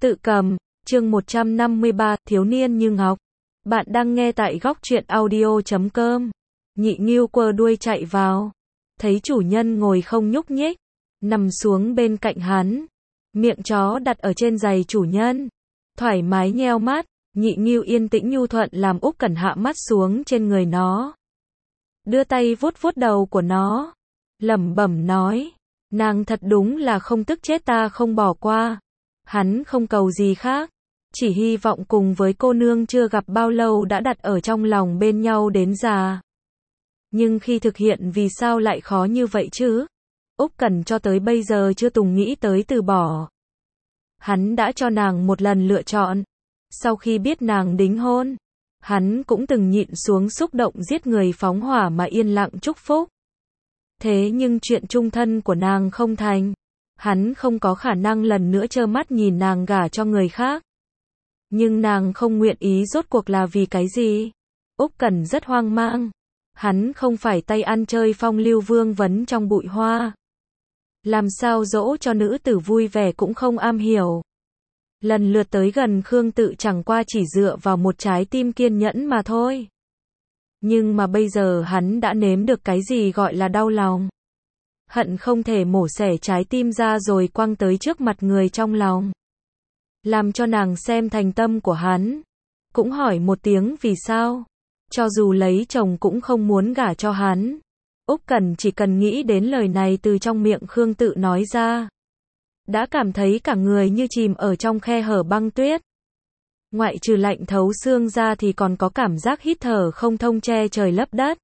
Tự cầm, chương 153, thiếu niên như ngọc. Bạn đang nghe tại góc truyện audio.com. Nhị Ngưu quơ đuôi chạy vào. Thấy chủ nhân ngồi không nhúc nhích. Nằm xuống bên cạnh hắn. Miệng chó đặt ở trên giày chủ nhân. Thoải mái nheo mắt. Nhị Ngưu yên tĩnh nhu thuận làm Úc Cẩn hạ mắt xuống trên người nó. Đưa tay vuốt vuốt đầu của nó. Lẩm bẩm nói. Nàng thật đúng là không tức chết ta không bỏ qua. Hắn không cầu gì khác. Chỉ hy vọng cùng với cô nương chưa gặp bao lâu đã đặt ở trong lòng bên nhau đến già. Nhưng khi thực hiện vì sao lại khó như vậy chứ? Úc Cẩn cho tới bây giờ chưa từng nghĩ tới từ bỏ. Hắn đã cho nàng một lần lựa chọn. Sau khi biết nàng đính hôn, hắn cũng từng nhịn xuống xúc động giết người phóng hỏa mà yên lặng chúc phúc. Thế nhưng chuyện chung thân của nàng không thành. Hắn không có khả năng lần nữa trơ mắt nhìn nàng gả cho người khác. Nhưng nàng không nguyện ý rốt cuộc là vì cái gì? Úc Cẩn rất hoang mang. Hắn không phải tay ăn chơi phong lưu vương vấn trong bụi hoa. Làm sao dỗ cho nữ tử vui vẻ cũng không am hiểu. Lần lượt tới gần Khương Tự chẳng qua chỉ dựa vào một trái tim kiên nhẫn mà thôi. Nhưng mà bây giờ hắn đã nếm được cái gì gọi là đau lòng. Hận không thể mổ xẻ trái tim ra rồi quăng tới trước mặt người trong lòng. Làm cho nàng xem thành tâm của hắn. Cũng hỏi một tiếng vì sao. Cho dù lấy chồng cũng không muốn gả cho hắn. Úc Cẩn chỉ cần nghĩ đến lời này từ trong miệng Khương Tự nói ra. Đã cảm thấy cả người như chìm ở trong khe hở băng tuyết. Ngoại trừ lạnh thấu xương ra thì còn có cảm giác hít thở không thông che trời lấp đất.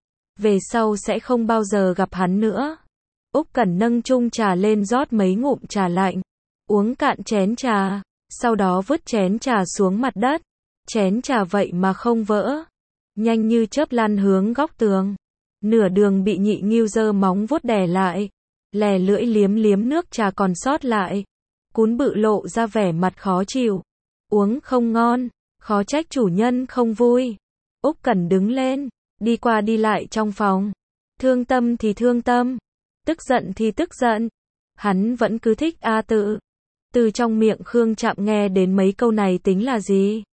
Về sau sẽ không bao giờ gặp hắn nữa. Úc Cẩn nâng chung trà lên rót mấy ngụm trà lạnh. Uống cạn chén trà. Sau đó vứt chén trà xuống mặt đất. Chén trà vậy mà không vỡ. Nhanh như chớp lăn hướng góc tường. Nửa đường bị Nhị Ngưu giơ móng vuốt đè lại. Lè lưỡi liếm liếm nước trà còn sót lại. Cún bự lộ ra vẻ mặt khó chịu. Uống không ngon. Khó trách chủ nhân không vui. Úc Cẩn đứng lên. Đi qua đi lại trong phòng. Thương tâm thì thương tâm. Tức giận thì tức giận. Hắn vẫn cứ thích A Tự. Từ trong miệng Khương Trạm nghe đến mấy câu này tính là gì?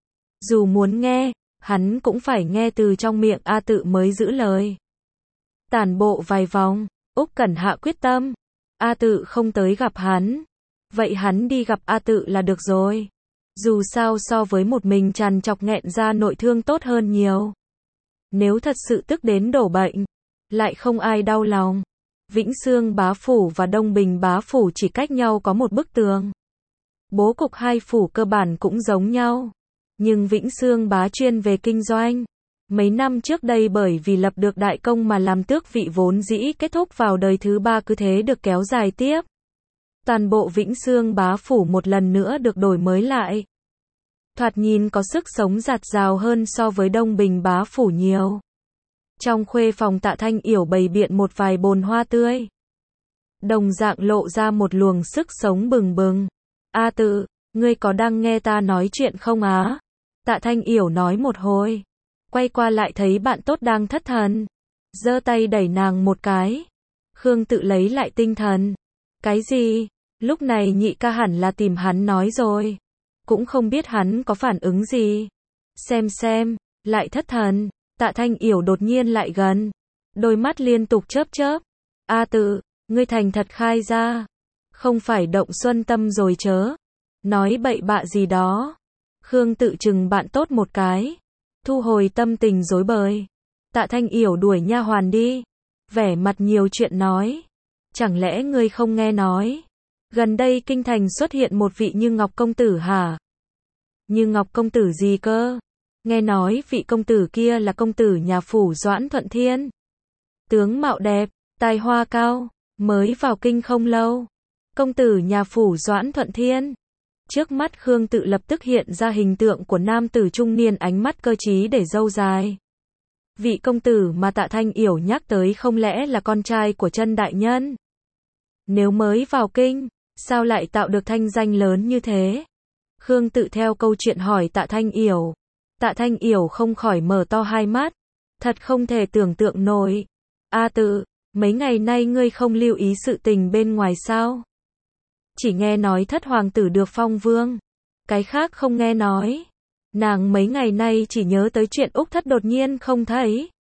Dù muốn nghe, hắn cũng phải nghe từ trong miệng A Tự mới giữ lời. Tản bộ vài vòng, Úc Cẩn hạ quyết tâm. A Tự không tới gặp hắn. Vậy hắn đi gặp A Tự là được rồi. Dù sao so với một mình trằn trọc nghẹn ra nội thương tốt hơn nhiều. Nếu thật sự tức đến đổ bệnh, lại không ai đau lòng. Vĩnh Xương bá phủ và Đông Bình bá phủ chỉ cách nhau có một bức tường. Bố cục hai phủ cơ bản cũng giống nhau. Nhưng Vĩnh Xương bá chuyên về kinh doanh. Mấy năm trước đây bởi vì lập được đại công mà làm tước vị vốn dĩ kết thúc vào đời thứ ba cứ thế được kéo dài tiếp. Toàn bộ Vĩnh Xương bá phủ một lần nữa được đổi mới lại. Thoạt nhìn có sức sống rạt rào hơn so với Đông Bình bá phủ nhiều. Trong khuê phòng Tạ Thanh Yểu bày biện một vài bồn hoa tươi. Đồng dạng lộ ra một luồng sức sống bừng bừng. A Tự, ngươi có đang nghe ta nói chuyện không á? Tạ Thanh Yểu nói một hồi. Quay qua lại thấy bạn tốt đang thất thần. Giơ tay đẩy nàng một cái. Khương Tự lấy lại tinh thần. Cái gì? Lúc này nhị ca hẳn là tìm hắn nói rồi. Cũng không biết hắn có phản ứng gì. Xem, lại thất thần. Tạ Thanh Yểu đột nhiên lại gần. Đôi mắt liên tục chớp chớp. A Tự, ngươi thành thật khai ra. Không phải động xuân tâm rồi chớ. Nói bậy bạ gì đó. Khương Tự chừng bạn tốt một cái. Thu hồi tâm tình rối bời. Tạ Thanh Yểu đuổi nha hoàn đi. Vẻ mặt nhiều chuyện nói. Chẳng lẽ ngươi không nghe nói? Gần đây kinh thành xuất hiện một vị Như Ngọc công tử hả? Như Ngọc công tử gì cơ? Nghe nói vị công tử kia là công tử nhà phủ Doãn Thuận Thiên. Tướng mạo đẹp, tài hoa cao, mới vào kinh không lâu. Công tử nhà phủ Doãn Thuận Thiên. Trước mắt Khương Tự lập tức hiện ra hình tượng của nam tử trung niên ánh mắt cơ trí để râu dài. Vị công tử mà Tạ Thanh Yểu nhắc tới không lẽ là con trai của Chân đại nhân? Nếu mới vào kinh, sao lại tạo được thanh danh lớn như thế? Khương Tự theo câu chuyện hỏi Tạ Thanh Yểu. Tạ Thanh Yểu không khỏi mở to hai mắt. Thật không thể tưởng tượng nổi. A Tự, mấy ngày nay ngươi không lưu ý sự tình bên ngoài sao? chỉ nghe nói thất hoàng tử được phong vương. Cái khác không nghe nói. Nàng mấy ngày nay chỉ nhớ tới chuyện Úc Thất đột nhiên không thấy.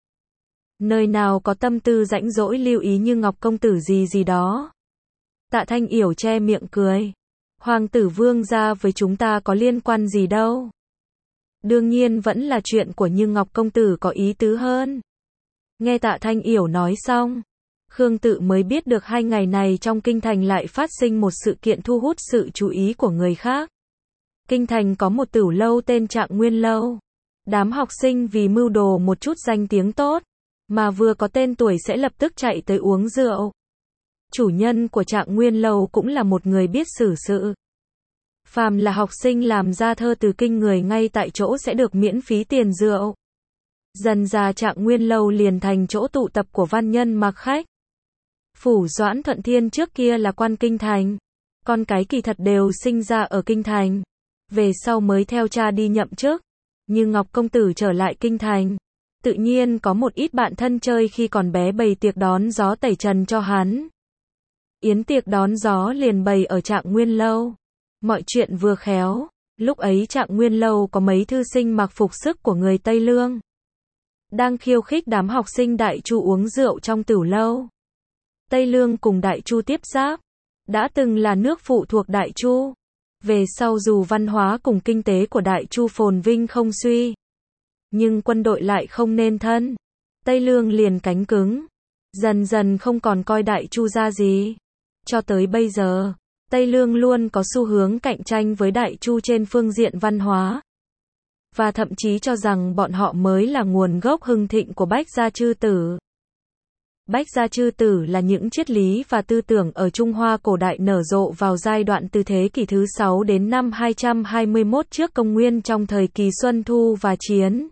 Nơi nào có tâm tư rãnh rỗi lưu ý như Ngọc công tử gì gì đó. Tạ Thanh Yểu che miệng cười. Hoàng tử vương gia với chúng ta có liên quan gì đâu. Đương nhiên vẫn là chuyện của Như Ngọc công tử có ý tứ hơn. Nghe Tạ Thanh Yểu nói xong, Khương Tự mới biết được 2 ngày này trong kinh thành lại phát sinh một sự kiện thu hút sự chú ý của người khác. Kinh thành có một tửu lâu tên Trạng Nguyên Lâu. Đám học sinh vì mưu đồ một chút danh tiếng tốt, mà vừa có tên tuổi sẽ lập tức chạy tới uống rượu. Chủ nhân của Trạng Nguyên Lâu cũng là một người biết xử sự. Phàm là học sinh làm ra thơ từ kinh người ngay tại chỗ sẽ được miễn phí tiền rượu. Dần ra Trạng Nguyên Lâu liền thành chỗ tụ tập của văn nhân mặc khách. Phủ Doãn Thuận Thiên trước kia là quan kinh thành. Con cái kỳ thật đều sinh ra ở kinh thành. Về sau mới theo cha đi nhậm chức. Như Ngọc công tử trở lại kinh thành. Tự nhiên có một ít bạn thân chơi khi còn bé bày tiệc đón gió tẩy trần cho hắn. Yến tiệc đón gió liền bày ở Trạng Nguyên Lâu. Mọi chuyện vừa khéo. Lúc ấy Trạng Nguyên Lâu có mấy thư sinh mặc phục sức của người Tây Lương. Đang khiêu khích đám học sinh Đại Chu uống rượu trong tửu lâu. Tây Lương cùng Đại Chu tiếp giáp. Đã từng là nước phụ thuộc Đại Chu. Về sau dù văn hóa cùng kinh tế của Đại Chu phồn vinh không suy. Nhưng quân đội lại không nên thân. Tây Lương liền cánh cứng. Dần dần không còn coi Đại Chu ra gì. Cho tới bây giờ, Tây Lương luôn có xu hướng cạnh tranh với Đại Chu trên phương diện văn hóa. Và thậm chí cho rằng bọn họ mới là nguồn gốc hưng thịnh của Bách Gia Chư Tử. Bách Gia Chư Tử là những triết lý và tư tưởng ở Trung Hoa cổ đại nở rộ vào giai đoạn từ thế kỷ thứ 6 đến năm 221 trước công nguyên trong thời kỳ Xuân Thu và Chiến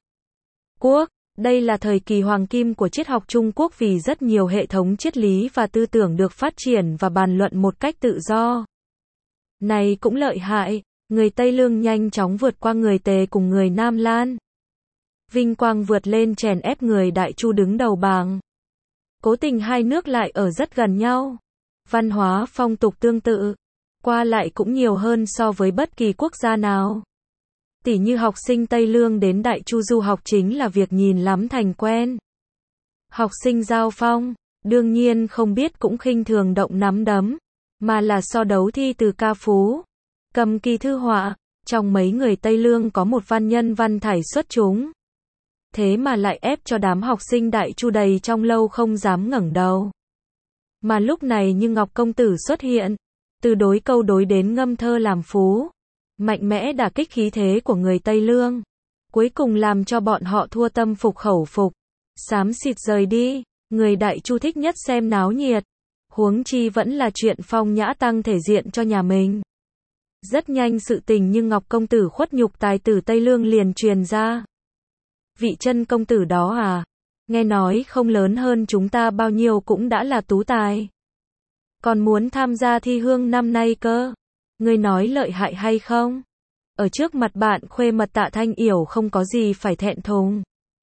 Quốc. Đây là thời kỳ hoàng kim của triết học Trung Quốc vì rất nhiều hệ thống triết lý và tư tưởng được phát triển và bàn luận một cách tự do. Này cũng lợi hại, người Tây Lương nhanh chóng vượt qua người Tề cùng người Nam Lan. Vinh quang vượt lên chèn ép người Đại Chu đứng đầu bảng. Cố tình hai nước lại ở rất gần nhau. Văn hóa phong tục tương tự. Qua lại cũng nhiều hơn so với bất kỳ quốc gia nào. Tỉ như học sinh Tây Lương đến Đại Chu du học chính là việc nhìn lắm thành quen. Học sinh giao phong, đương nhiên không biết cũng khinh thường động nắm đấm, mà là so đấu thi từ ca phú, cầm kỳ thư họa. Trong mấy người Tây Lương có một văn nhân văn thải xuất chúng. Thế mà lại ép cho đám học sinh Đại Chu đầy trong lâu không dám ngẩng đầu. Mà lúc này Như Ngọc công tử xuất hiện, từ đối câu đối đến ngâm thơ làm phú, mạnh mẽ đả kích khí thế của người Tây Lương, cuối cùng làm cho bọn họ thua tâm phục khẩu phục, xám xịt rời đi. Người Đại Chu thích nhất xem náo nhiệt, huống chi vẫn là chuyện phong nhã tăng thể diện cho nhà mình. Rất nhanh sự tình Như Ngọc công tử khuất nhục tài tử Tây Lương liền truyền ra. Vị Chân công tử đó à, nghe nói không lớn hơn chúng ta bao nhiêu cũng đã là tú tài. Còn muốn tham gia thi hương năm nay cơ. Ngươi nói lợi hại hay không? Ở trước mặt bạn khuê mật Tạ Thanh Yểu không có gì phải thẹn thùng.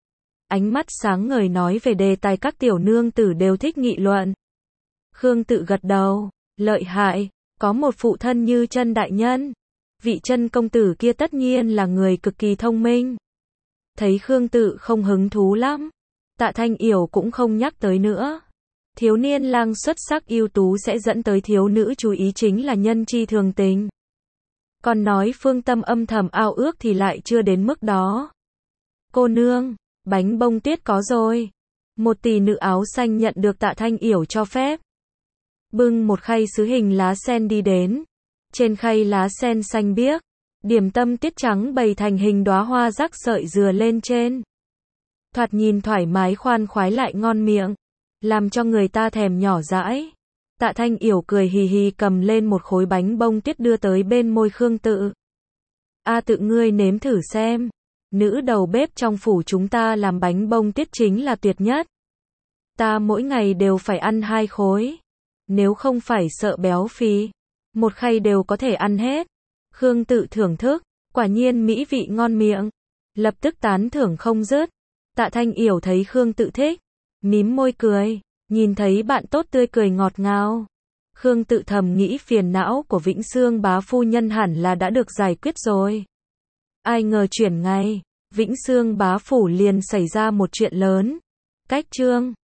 Ánh mắt sáng ngời nói về đề tài các tiểu nương tử đều thích nghị luận. Khương Tự gật đầu, lợi hại, có một phụ thân như Chân đại nhân. Vị Chân công tử kia tất nhiên là người cực kỳ thông minh. Thấy Khương Tự không hứng thú lắm, Tạ Thanh Yểu cũng không nhắc tới nữa. Thiếu niên lang xuất sắc ưu tú sẽ dẫn tới thiếu nữ chú ý chính là nhân chi thường tình. Còn nói phương tâm âm thầm ao ước thì lại chưa đến mức đó. Cô nương, bánh bông tuyết có rồi. Một tỷ nữ áo xanh nhận được Tạ Thanh Yểu cho phép. Bưng một khay sứ hình lá sen đi đến. Trên khay lá sen xanh biếc, điểm tâm tiết trắng bày thành hình đóa hoa rắc sợi dừa lên trên. Thoạt nhìn thoải mái khoan khoái lại ngon miệng, làm cho người ta thèm nhỏ dãi. Tạ Thanh Yểu cười hì hì cầm lên một khối bánh bông tuyết đưa tới bên môi Khương Tự. A Tự ngươi nếm thử xem. Nữ đầu bếp trong phủ chúng ta làm bánh bông tuyết chính là tuyệt nhất. Ta mỗi ngày đều phải ăn 2 khối. Nếu không phải sợ béo phì, một khay đều có thể ăn hết. Khương Tự thưởng thức, quả nhiên mỹ vị ngon miệng. Lập tức tán thưởng không dứt. Tạ Thanh Yểu thấy Khương Tự thích, mím môi cười, nhìn thấy bạn tốt tươi cười ngọt ngào. Khương tự thầm nghĩ phiền não của Vĩnh Xương bá phu nhân hẳn là đã được giải quyết rồi. Ai ngờ chuyển ngày, Vĩnh Xương bá phủ liền xảy ra một chuyện lớn. Cách chương